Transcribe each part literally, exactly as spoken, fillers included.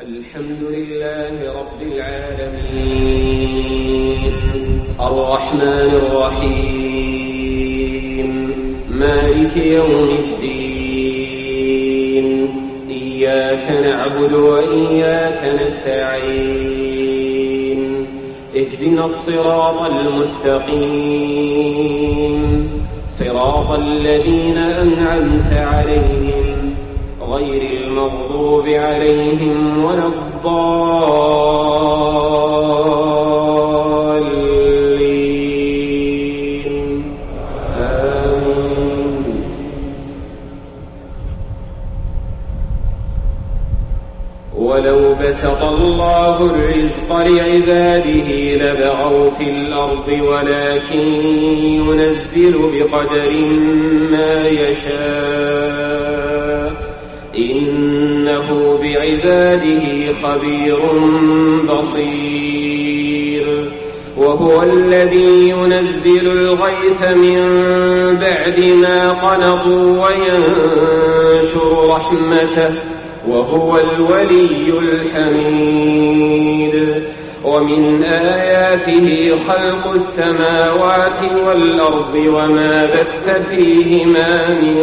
الحمد لله رب العالمين الرحمن الرحيم مالك يوم الدين إياك نعبد وإياك نستعين اهدنا الصراط المستقيم صراط الذين أنعمت عليهم غير المغضوب عليهم ولا الضالين آمين. ولو بسط الله الرزق لعباده لبغوا في الأرض ولكن ينزل بقدر ما يشاء إنه بعباده خبير بصير. وهو الذي ينزل الغيث من بعد ما قنطوا وينشر رحمته وهو الولي الحميد. ومن آياته خلق السماوات والأرض وما بث فيهما من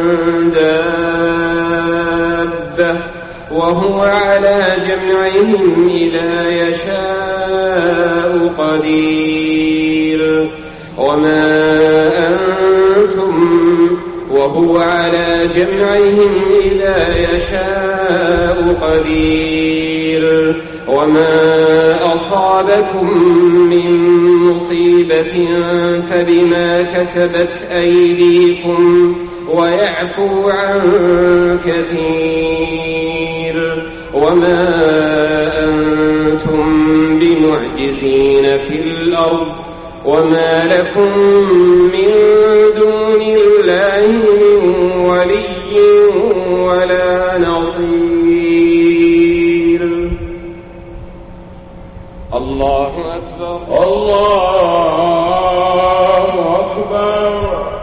دابة وهو على جمعهم إذا يشاء قدير. وما أنتم وهو على جمعهم إذا يشاء قدير. وما أصابكم من مصيبة فبما كسبت أيديكم ويعفو عن كثير. وما أنتم بمعجزين في الأرض وما لكم من دون الله من ولي ولا نصير. الله أكبر الله أكبر.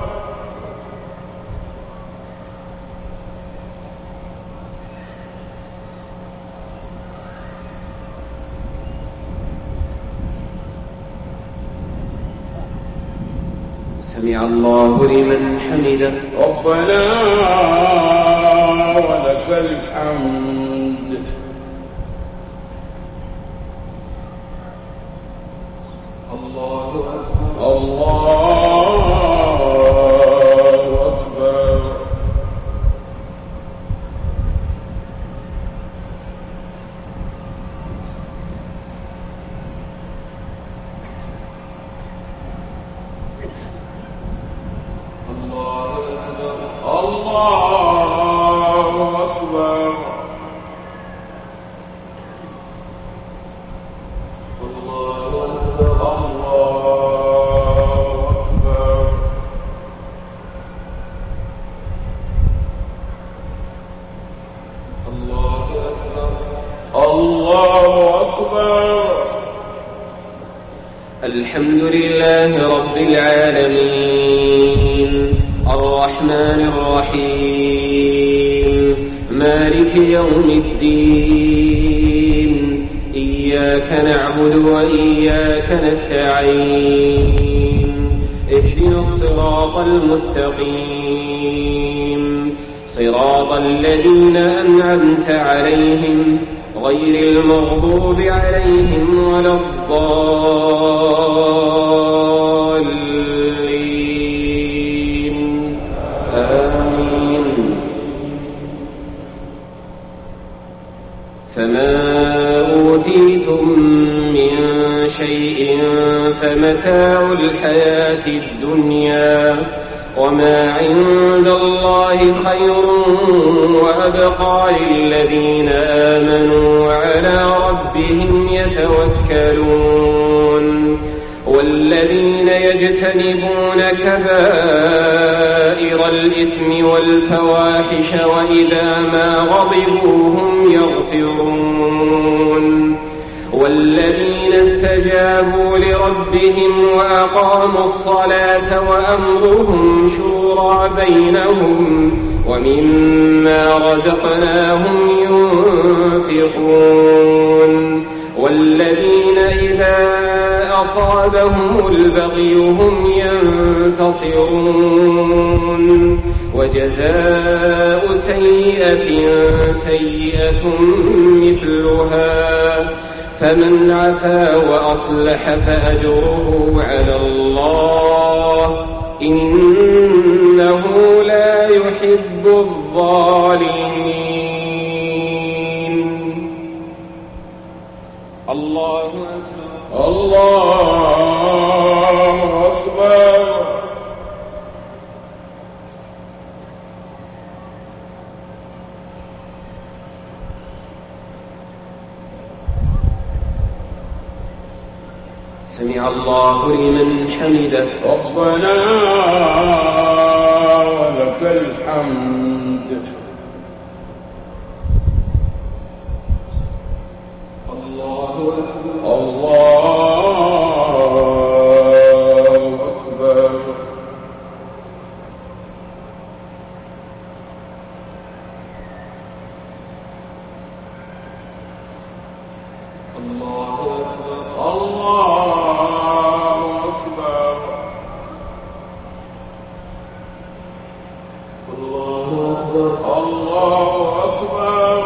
سمع الله لمن حمده ربنا ولك الحمد. الله أكبر الله أكبر. الله أكبر الله أكبر. الله أكبر الله أكبر الله أكبر. الحمد لله رب العالمين الرحمن الرحيم مالك يوم الدين إياك نعبد وإياك نستعين اهدنا الصراط المستقيم صراط الذين أنعمت عليهم غير المغضوب عليهم ولا الضالين آمين. فما أوتيتم من شيء فمتاع الحياة الدنيا وما عند الله خير وأبقى للذين آمنوا وعلى ربهم يتوكلون. والذين يجتنبون كبائر الإثم والفواحش وإذا ما غضبوا هم يغفرون. والذين استجابوا استجابوا لربهم وأقاموا الصلاة وأمرهم شورى بينهم ومما رزقناهم ينفقون والذين إذا أصابهم البغي هم ينتصرون وجزاء سيئة سيئة مثلها فمن عفا وأصلح فأجره على الله إنه لا يحب الظالمين. الله أكبر. الله أكبر. سمع الله لمن حمده ربنا ولك الحمد. الله أكبر. الله أكبر. الله أكبر. الله أكبر. الله أكبر. الله أكبر.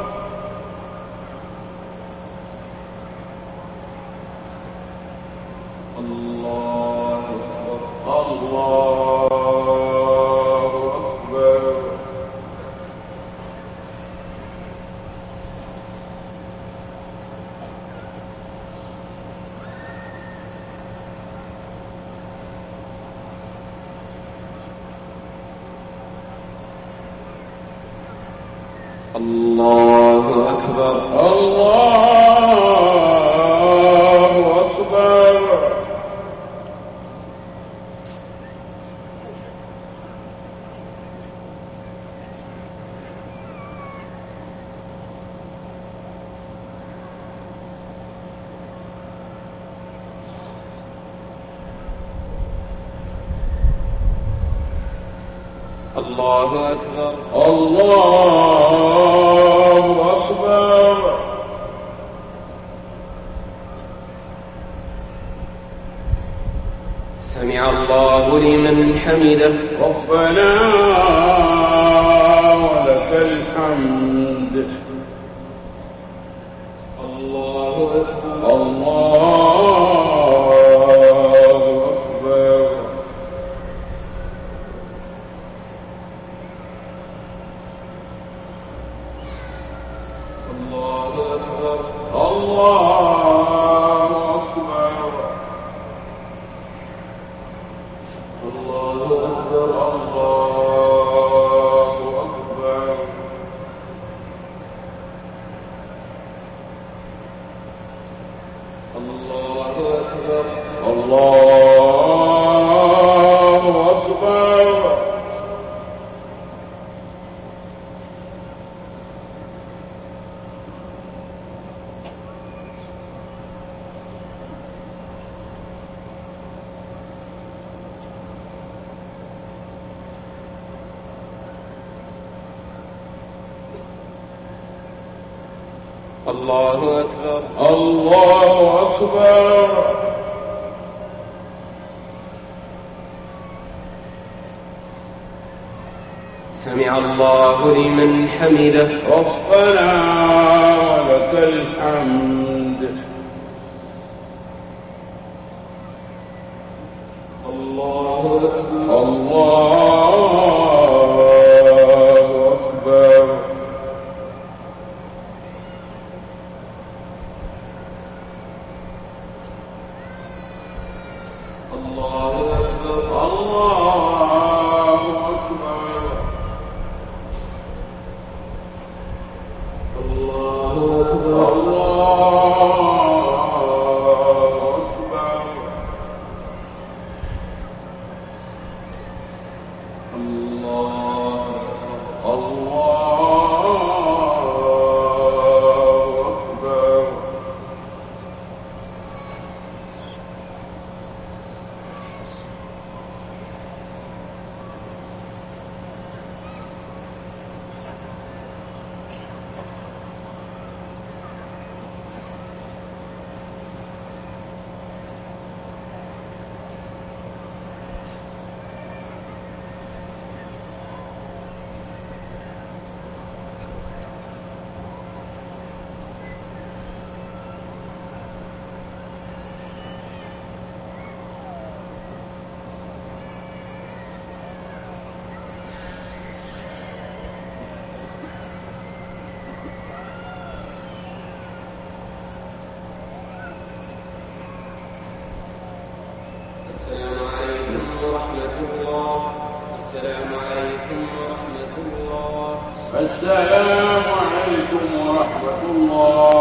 الله أكبر. الله أكبر. الله أكبر. الله أكبر. الله أكبر. الله أكبر. سمع الله لمن حمده ربنا ولك الحمد. الله أكبر. الله أكبر. الله أكبر. الله أكبر. الله أكبر. الله أكبر. الله أكبر. الله أكبر. الله أكبر. الله أكبر. سمع الله لمن حمده ربنا ولك الحمد. الله أكبر. الله أكبر. الله أكبر. الله أكبر. الله أكبر. الله أكبر. الله الله أكبر. السلام عليكم ورحمة الله